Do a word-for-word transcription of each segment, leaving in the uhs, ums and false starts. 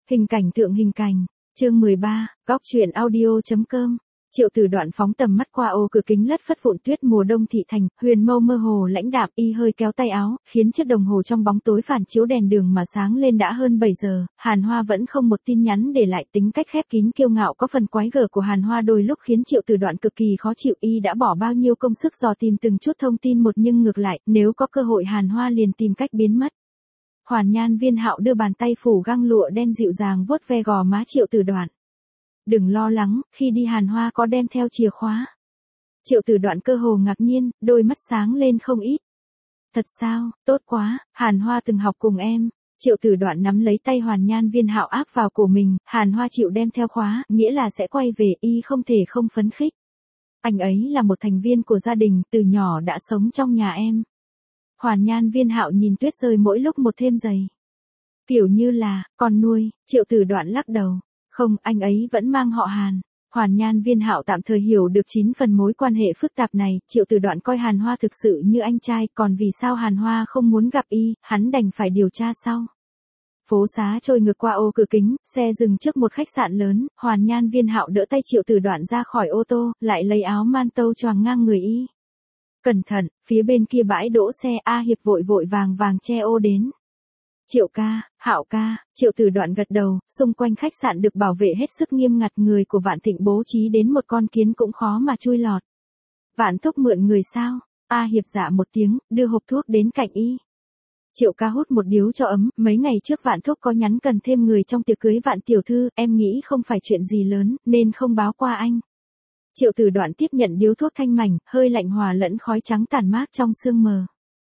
Hình cảnh thượng hình cảnh, chương mười ba, góc truyện audio.com. Triệu Tử Đoạn phóng tầm mắt qua ô cửa kính lất phất vụn tuyết mùa đông thị thành, huyền mâu mơ hồ lãnh đạm, y hơi kéo tay áo, khiến chiếc đồng hồ trong bóng tối phản chiếu đèn đường mà sáng lên đã hơn bảy giờ. Hàn Hoa vẫn không một tin nhắn để lại, tính cách khép kín kiêu ngạo có phần quái gở của Hàn Hoa đôi lúc khiến Triệu Tử Đoạn cực kỳ khó chịu. Y đã bỏ bao nhiêu công sức dò tìm từng chút thông tin một, nhưng ngược lại, nếu có cơ hội Hàn Hoa liền tìm cách biến mất. Hoàn Nhan Viên Hạo đưa bàn tay phủ găng lụa đen dịu dàng vuốt ve gò má Triệu Tử Đoạn. Đừng lo lắng, khi đi Hàn Hoa có đem theo chìa khóa. Triệu Tử Đoạn cơ hồ ngạc nhiên, đôi mắt sáng lên không ít. Thật sao, tốt quá, Hàn Hoa từng học cùng em. Triệu Tử Đoạn nắm lấy tay Hoàn Nhan Viên Hạo áp vào cổ mình, Hàn Hoa chịu đem theo khóa, nghĩa là sẽ quay về, y không thể không phấn khích. Anh ấy là một thành viên của gia đình, từ nhỏ đã sống trong nhà em. Hoàn Nhan Viên Hạo nhìn tuyết rơi mỗi lúc một thêm dày. Kiểu như là, con nuôi, Triệu Tử Đoạn lắc đầu. Không, anh ấy vẫn mang họ Hàn. Hoàn Nhan Viên Hạo tạm thời hiểu được chín phần mối quan hệ phức tạp này, Triệu Tử Đoạn coi Hàn Hoa thực sự như anh trai, còn vì sao Hàn Hoa không muốn gặp y, hắn đành phải điều tra sau. Phố xá trôi ngược qua ô cửa kính, xe dừng trước một khách sạn lớn, Hoàn Nhan Viên Hạo đỡ tay Triệu Tử Đoạn ra khỏi ô tô, lại lấy áo man tâu choàng ngang người y. Cẩn thận, phía bên kia bãi đỗ xe, A Hiệp vội vội vàng vàng che ô đến. Triệu ca, Hạo ca, Triệu Tử Đoạn gật đầu, xung quanh khách sạn được bảo vệ hết sức nghiêm ngặt, người của Vạn Thịnh bố trí đến một con kiến cũng khó mà chui lọt. Vạn Thúc mượn người sao? A Hiệp dạ một tiếng, đưa hộp thuốc đến cạnh y. Triệu ca hút một điếu cho ấm, mấy ngày trước Vạn Thúc có nhắn cần thêm người trong tiệc cưới Vạn tiểu thư, em nghĩ không phải chuyện gì lớn, nên không báo qua anh. Triệu Tử Đoạn tiếp nhận điếu thuốc thanh mảnh, hơi lạnh hòa lẫn khói trắng tàn mát trong sương mờ.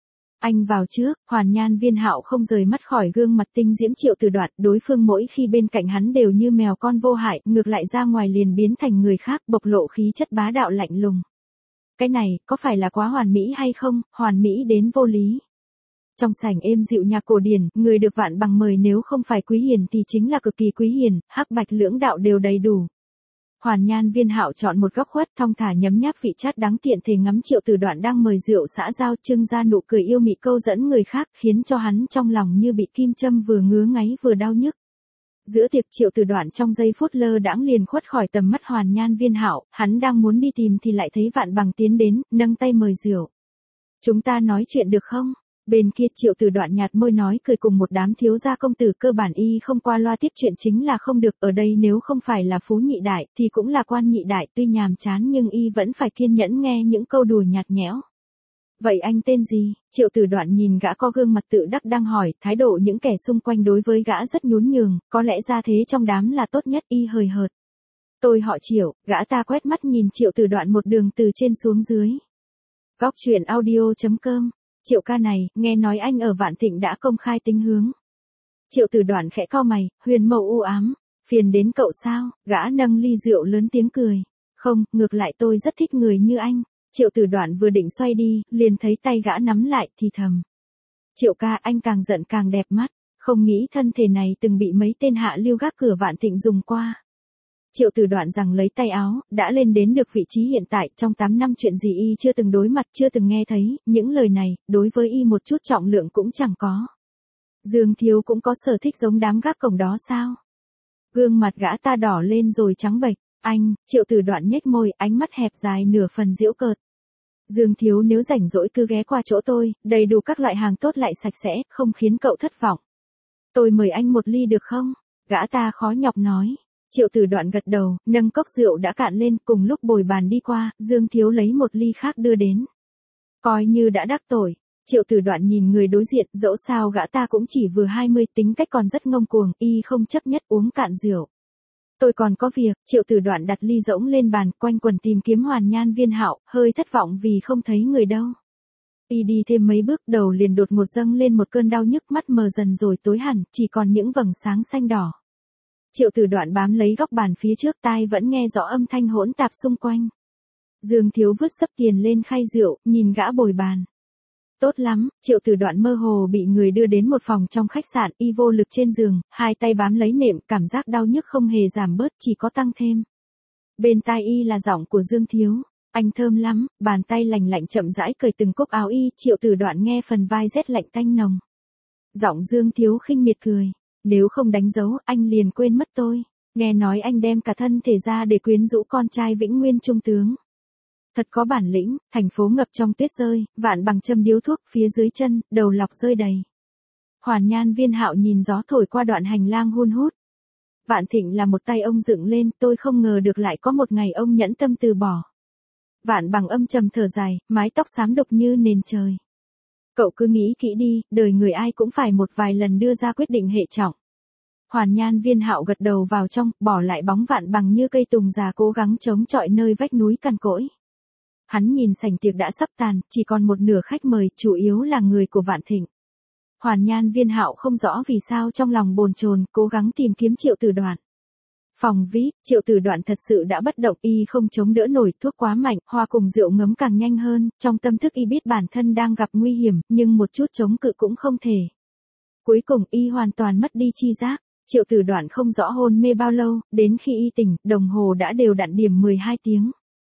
Anh vào trước, Hoàn Nhan Viên Hạo không rời mắt khỏi gương mặt tinh diễm Triệu Tử Đoạn, đối phương mỗi khi bên cạnh hắn đều như mèo con vô hại, ngược lại ra ngoài liền biến thành người khác, bộc lộ khí chất bá đạo lạnh lùng. Cái này, có phải là quá hoàn mỹ hay không, hoàn mỹ đến vô lý. Trong sảnh êm dịu nhạc cổ điển, người được Vạn Bằng mời nếu không phải quý hiền thì chính là cực kỳ quý hiền, hắc bạch lưỡng đạo đều đầy đủ. Hoàn Nhan Viên Hạo chọn một góc khuất, thong thả nhấm nháp vị chát đắng, tiện thể ngắm Triệu Tử Đoạn đang mời rượu xã giao, trưng ra nụ cười yêu mị câu dẫn người khác, khiến cho hắn trong lòng như bị kim châm vừa ngứa ngáy vừa đau nhức. Giữa tiệc, Triệu Tử Đoạn trong giây phút lơ đãng liền khuất khỏi tầm mắt Hoàn Nhan Viên Hạo, hắn đang muốn đi tìm thì lại thấy Vạn Bằng tiến đến, nâng tay mời rượu. Chúng ta nói chuyện được không? Bên kia Triệu Tử Đoạn nhạt môi nói cười cùng một đám thiếu gia công tử, cơ bản y không qua loa tiếp chuyện chính là không được, ở đây nếu không phải là phú nhị đại thì cũng là quan nhị đại, tuy nhàm chán nhưng y vẫn phải kiên nhẫn nghe những câu đùa nhạt nhẽo. Vậy anh tên gì? Triệu Tử Đoạn nhìn gã có gương mặt tự đắc đang hỏi, thái độ những kẻ xung quanh đối với gã rất nhún nhường, có lẽ ra thế trong đám là tốt nhất, y hời hợt. Tôi họ Triệu, gã ta quét mắt nhìn Triệu Tử Đoạn một đường từ trên xuống dưới. Góc truyện audio.com. Triệu ca này, nghe nói anh ở Vạn Thịnh đã công khai tính hướng. Triệu Tử Đoạn khẽ cau mày, huyền mâu u ám, phiền đến cậu sao? Gã nâng ly rượu lớn tiếng cười. Không, ngược lại tôi rất thích người như anh. Triệu Tử Đoạn vừa định xoay đi, liền thấy tay gã nắm lại thì thầm. Triệu ca, anh càng giận càng đẹp mắt, không nghĩ thân thể này từng bị mấy tên hạ lưu gác cửa Vạn Thịnh dùng qua. Triệu Tử Đoạn rằng lấy tay áo, đã lên đến được vị trí hiện tại, trong tám năm chuyện gì y chưa từng đối mặt, chưa từng nghe thấy, những lời này, đối với y một chút trọng lượng cũng chẳng có. Dương Thiếu cũng có sở thích giống đám gác cổng đó sao? Gương mặt gã ta đỏ lên rồi trắng bệch, anh, Triệu Tử Đoạn nhếch môi, ánh mắt hẹp dài nửa phần giễu cợt. Dương Thiếu nếu rảnh rỗi cứ ghé qua chỗ tôi, đầy đủ các loại hàng tốt lại sạch sẽ, không khiến cậu thất vọng. Tôi mời anh một ly được không? Gã ta khó nhọc nói. Triệu Tử Đoạn gật đầu, nâng cốc rượu đã cạn lên, cùng lúc bồi bàn đi qua, Dương Thiếu lấy một ly khác đưa đến. Coi như đã đắc tội. Triệu Tử Đoạn nhìn người đối diện, dẫu sao gã ta cũng chỉ vừa hai mươi, tính cách còn rất ngông cuồng, y không chấp nhất uống cạn rượu. Tôi còn có việc, Triệu Tử Đoạn đặt ly rỗng lên bàn, quanh quần tìm kiếm Hoàn Nhan Viên Hạo, hơi thất vọng vì không thấy người đâu. Y đi thêm mấy bước, đầu liền đột ngột dâng lên một cơn đau nhức, mắt mờ dần rồi tối hẳn, chỉ còn những vầng sáng xanh đỏ. Triệu Tử Đoạn bám lấy góc bàn phía trước, tai vẫn nghe rõ âm thanh hỗn tạp xung quanh. Dương Thiếu vứt sấp tiền lên khay rượu, nhìn gã bồi bàn. Tốt lắm, Triệu Tử Đoạn mơ hồ bị người đưa đến một phòng trong khách sạn, y vô lực trên giường, hai tay bám lấy nệm, cảm giác đau nhức không hề giảm bớt, chỉ có tăng thêm. Bên tai y là giọng của Dương Thiếu. Anh thơm lắm, bàn tay lành lạnh chậm rãi cởi từng cúc áo y, Triệu Tử Đoạn nghe phần vai rét lạnh tanh nồng. Giọng Dương Thiếu khinh miệt cười. Nếu không đánh dấu, anh liền quên mất tôi. Nghe nói anh đem cả thân thể ra để quyến rũ con trai Vĩnh Nguyên trung tướng. Thật có bản lĩnh, thành phố ngập trong tuyết rơi, Vạn Bằng châm điếu thuốc phía dưới chân, đầu lọc rơi đầy. Hoàn Nhan Viên Hạo nhìn gió thổi qua đoạn hành lang hun hút. Vạn Thịnh là một tay ông dựng lên, tôi không ngờ được lại có một ngày ông nhẫn tâm từ bỏ. Vạn Bằng âm trầm thở dài, mái tóc xám đục như nền trời. Cậu cứ nghĩ kỹ đi, đời người ai cũng phải một vài lần đưa ra quyết định hệ trọng. Hoàn Nhan Viên Hạo gật đầu vào trong, bỏ lại bóng Vạn Bằng như cây tùng già cố gắng chống chọi nơi vách núi cằn cỗi. Hắn nhìn sảnh tiệc đã sắp tàn, chỉ còn một nửa khách mời, chủ yếu là người của Vạn Thịnh. Hoàn Nhan Viên Hạo không rõ vì sao trong lòng bồn chồn, cố gắng tìm kiếm Triệu Tử Đoạn. Phòng vi ai pi, Triệu Tử Đoạn thật sự đã bất động, y không chống đỡ nổi, thuốc quá mạnh, hoa cùng rượu ngấm càng nhanh hơn, trong tâm thức y biết bản thân đang gặp nguy hiểm, nhưng một chút chống cự cũng không thể. Cuối cùng y hoàn toàn mất đi chi giác. Triệu Tử Đoạn không rõ hôn mê bao lâu, đến khi y tỉnh, đồng hồ đã đều đặn điểm mười hai tiếng.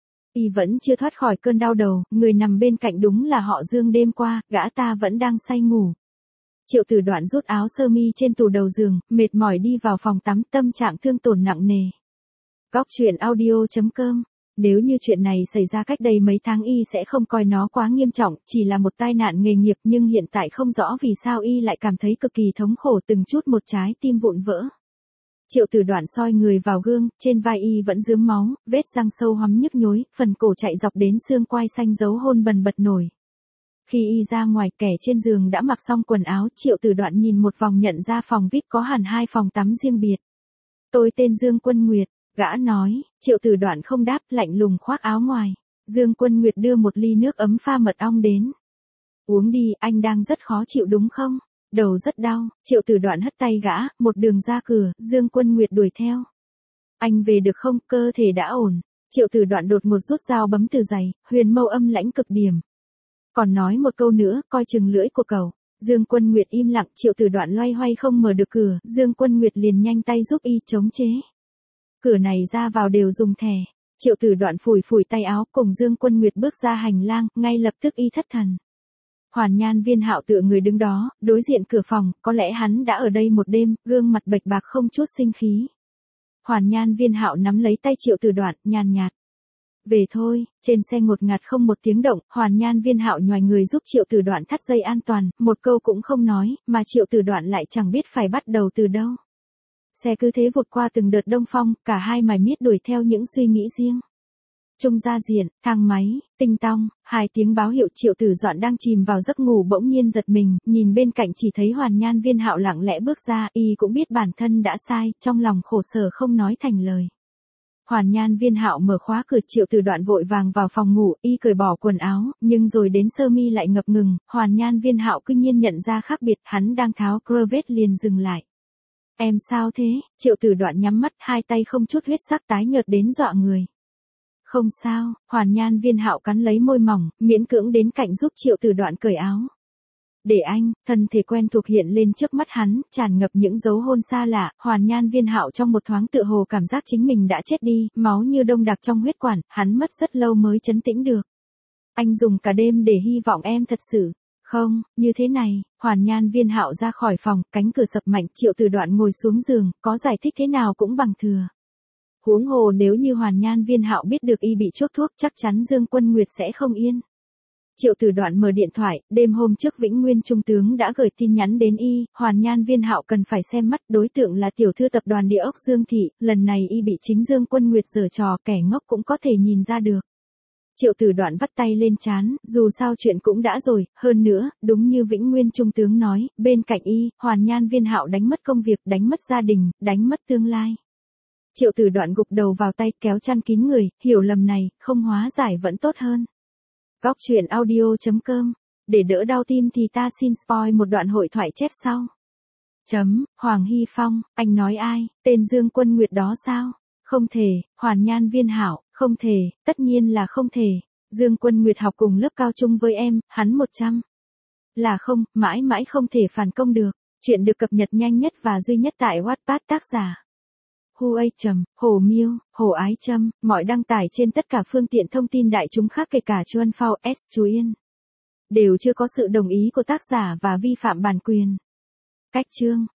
Y vẫn chưa thoát khỏi cơn đau đầu, người nằm bên cạnh đúng là họ Dương đêm qua, gã ta vẫn đang say ngủ. Triệu Tử Đoạn rút áo sơ mi trên tủ đầu giường, mệt mỏi đi vào phòng tắm, tâm trạng thương tổn nặng nề. Góc truyện audio chấm com. Nếu như chuyện này xảy ra cách đây mấy tháng y sẽ không coi nó quá nghiêm trọng, chỉ là một tai nạn nghề nghiệp, nhưng hiện tại không rõ vì sao y lại cảm thấy cực kỳ thống khổ, từng chút một trái tim vụn vỡ. Triệu Tử Đoạn soi người vào gương, trên vai y vẫn rướm máu, vết răng sâu hoắm nhức nhối, phần cổ chạy dọc đến xương quai xanh dấu hôn bần bật nổi. Khi y ra ngoài, kẻ trên giường đã mặc xong quần áo, Triệu Tử Đoạn nhìn một vòng nhận ra phòng vi ai pi có hẳn hai phòng tắm riêng biệt. Tôi tên Dương Quân Nguyệt, gã nói. Triệu Tử Đoạn không đáp, lạnh lùng khoác áo ngoài. Dương Quân Nguyệt đưa một ly nước ấm pha mật ong đến. Uống đi, anh đang rất khó chịu đúng không? Đầu rất đau. Triệu Tử Đoạn hất tay gã, một đường ra cửa, Dương Quân Nguyệt đuổi theo. Anh về được không, cơ thể đã ổn. Triệu Tử Đoạn đột ngột rút dao bấm từ giày, huyền mâu âm lãnh cực điểm. Còn nói một câu nữa, coi chừng lưỡi của cậu. Dương Quân Nguyệt im lặng, Triệu Tử Đoạn loay hoay không mở được cửa, Dương Quân Nguyệt liền nhanh tay giúp y chống chế. Cửa này ra vào đều dùng thẻ. Triệu Tử Đoạn phủi phủi tay áo, cùng Dương Quân Nguyệt bước ra hành lang, ngay lập tức y thất thần. Hoàn Nhan Viên Hạo tựa người đứng đó, đối diện cửa phòng, có lẽ hắn đã ở đây một đêm, gương mặt bệch bạc không chút sinh khí. Hoàn Nhan Viên Hạo nắm lấy tay Triệu Tử Đoạn, nhàn nhạt. Về thôi. Trên xe ngột ngạt không một tiếng động, Hoàn Nhan Viên Hạo nhoài người giúp Triệu Tử Đoạn thắt dây an toàn, một câu cũng không nói, mà Triệu Tử Đoạn lại chẳng biết phải bắt đầu từ đâu. Xe cứ thế vụt qua từng đợt đông phong, cả hai mải miết đuổi theo những suy nghĩ riêng. Trung gia diện, thang máy, tinh tong, hai tiếng báo hiệu. Triệu Tử Đoạn đang chìm vào giấc ngủ bỗng nhiên giật mình, nhìn bên cạnh chỉ thấy Hoàn Nhan Viên Hạo lặng lẽ bước ra, y cũng biết bản thân đã sai, trong lòng khổ sở không nói thành lời. Hoàn Nhan Viên Hạo mở khóa cửa, Triệu Tử Đoạn vội vàng vào phòng ngủ, y cởi bỏ quần áo, nhưng rồi đến sơ mi lại ngập ngừng, Hoàn Nhan Viên Hạo cứ nhiên nhận ra khác biệt, hắn đang tháo cravat liền dừng lại. Em sao thế? Triệu Tử Đoạn nhắm mắt, hai tay không chút huyết sắc tái nhợt đến dọa người. Không sao. Hoàn Nhan Viên Hạo cắn lấy môi mỏng, miễn cưỡng đến cạnh giúp Triệu Tử Đoạn cởi áo. Để anh. Thân thể quen thuộc hiện lên trước mắt hắn, tràn ngập những dấu hôn xa lạ. Hoàn Nhan Viên Hạo trong một thoáng tựa hồ cảm giác chính mình đã chết đi, máu như đông đặc trong huyết quản, hắn mất rất lâu mới trấn tĩnh được. Anh dùng cả đêm để hy vọng em thật sự. Không, như thế này. Hoàn Nhan Viên Hạo ra khỏi phòng, cánh cửa sập mạnh, Triệu Tử Đoạn ngồi xuống giường, có giải thích thế nào cũng bằng thừa. Huống hồ nếu như Hoàn Nhan Viên Hạo biết được y bị chuốc thuốc, chắc chắn Dương Quân Nguyệt sẽ không yên. Triệu Tử Đoạn mở điện thoại, đêm hôm trước Vĩnh Nguyên trung tướng đã gửi tin nhắn đến y, Hoàn Nhan Viên Hạo cần phải xem mắt, đối tượng là tiểu thư tập đoàn Địa ốc Dương Thị, lần này y bị chính Dương Quân Nguyệt giở trò, kẻ ngốc cũng có thể nhìn ra được. Triệu Tử Đoạn vắt tay lên trán, dù sao chuyện cũng đã rồi, hơn nữa, đúng như Vĩnh Nguyên trung tướng nói, bên cạnh y, Hoàn Nhan Viên Hạo đánh mất công việc, đánh mất gia đình, đánh mất tương lai. Triệu Tử Đoạn gục đầu vào tay, kéo chăn kín người, hiểu lầm này, không hóa giải vẫn tốt hơn. Góc truyện audio chấm com. Để đỡ đau tim thì ta xin spoil một đoạn hội thoại chép sau. Chấm, Hoàng Hy Phong, anh nói ai, tên Dương Quân Nguyệt đó sao? Không thể. Hoàn Nhan Viên Hạo, không thể, tất nhiên là không thể. Dương Quân Nguyệt học cùng lớp cao trung với em, hắn một trăm. Là không, mãi mãi không thể phản công được. Chuyện được cập nhật nhanh nhất và duy nhất tại Wattpad, tác giả Hu A trầm, Hồ Miêu, Hồ Ái Trâm, mọi đăng tải trên tất cả phương tiện thông tin đại chúng khác kể cả Chuan Phao S Chú Yên. Đều chưa có sự đồng ý của tác giả và vi phạm bản quyền. Cách chương